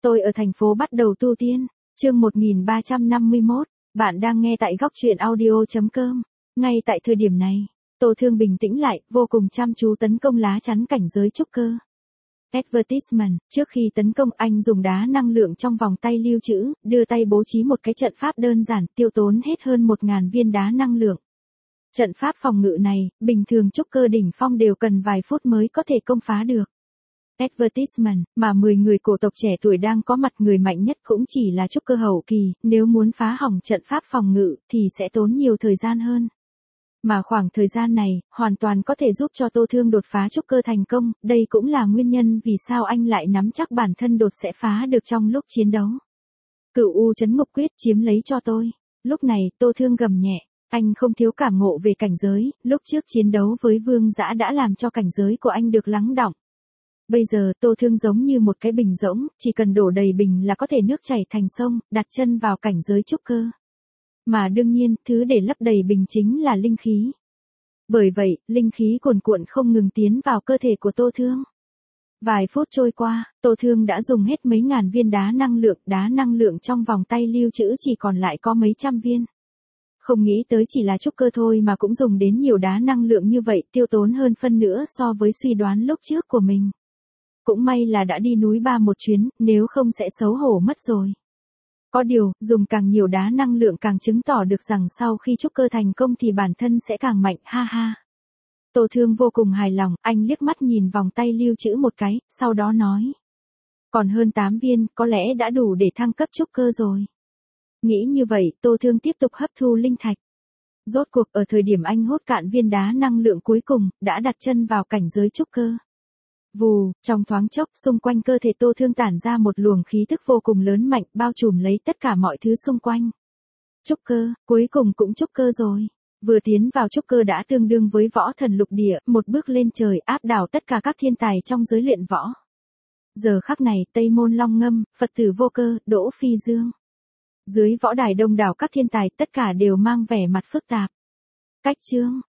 Tôi ở thành phố bắt đầu tu tiên. Chương 1351, bạn đang nghe tại góc truyện audio.com. Ngay tại thời điểm này, Tô Thương bình tĩnh lại, vô cùng chăm chú tấn công lá chắn cảnh giới trúc cơ. Advertisement, trước khi tấn công anh dùng đá năng lượng trong vòng tay lưu trữ, đưa tay bố trí một cái trận pháp đơn giản, tiêu tốn hết hơn 1.000 viên đá năng lượng. Trận pháp phòng ngự này, bình thường trúc cơ đỉnh phong đều cần vài phút mới có thể công phá được. Advertisement, mà 10 người cổ tộc trẻ tuổi đang có mặt, người mạnh nhất cũng chỉ là trúc cơ hậu kỳ, nếu muốn phá hỏng trận pháp phòng ngự thì sẽ tốn nhiều thời gian hơn. Mà khoảng thời gian này, hoàn toàn có thể giúp cho Tô Thương đột phá trúc cơ thành công, đây cũng là nguyên nhân vì sao anh lại nắm chắc bản thân đột sẽ phá được trong lúc chiến đấu. Cửu U Trấn Ngục Quyết chiếm lấy cho tôi. Lúc này, Tô Thương gầm nhẹ, anh không thiếu cảm ngộ về cảnh giới, lúc trước chiến đấu với Vương Dã đã làm cho cảnh giới của anh được lắng đọng. Bây giờ Tô Thương giống như một cái bình rỗng, chỉ cần đổ đầy bình là có thể nước chảy thành sông, đặt chân vào cảnh giới trúc cơ. Mà đương nhiên, thứ để lấp đầy bình chính là linh khí. Bởi vậy, linh khí cuồn cuộn không ngừng tiến vào cơ thể của Tô Thương. Vài phút trôi qua, Tô Thương đã dùng hết mấy ngàn viên đá năng lượng trong vòng tay lưu trữ chỉ còn lại có mấy trăm viên. Không nghĩ tới chỉ là trúc cơ thôi mà cũng dùng đến nhiều đá năng lượng như vậy, tiêu tốn hơn phân nữa so với suy đoán lúc trước của mình. Cũng may là đã đi núi Ba một chuyến, nếu không sẽ xấu hổ mất rồi. Có điều, dùng càng nhiều đá năng lượng càng chứng tỏ được rằng sau khi trúc cơ thành công thì bản thân sẽ càng mạnh, ha ha. Tô Thương vô cùng hài lòng, anh liếc mắt nhìn vòng tay lưu trữ một cái, sau đó nói. Còn hơn 8 viên, có lẽ đã đủ để thăng cấp trúc cơ rồi. Nghĩ như vậy, Tô Thương tiếp tục hấp thu linh thạch. Rốt cuộc ở thời điểm anh hút cạn viên đá năng lượng cuối cùng, đã đặt chân vào cảnh giới trúc cơ. Vù, trong thoáng chốc, xung quanh cơ thể Tô Thương tản ra một luồng khí tức vô cùng lớn mạnh, bao trùm lấy tất cả mọi thứ xung quanh. Trúc cơ, cuối cùng cũng trúc cơ rồi. Vừa tiến vào trúc cơ đã tương đương với võ thần lục địa, một bước lên trời áp đảo tất cả các thiên tài trong giới luyện võ. Giờ khắc này, Tây Môn Long Ngâm, Phật tử Vô Cơ, Đỗ Phi Dương. Dưới võ đài đông đảo các thiên tài tất cả đều mang vẻ mặt phức tạp. Cách chương,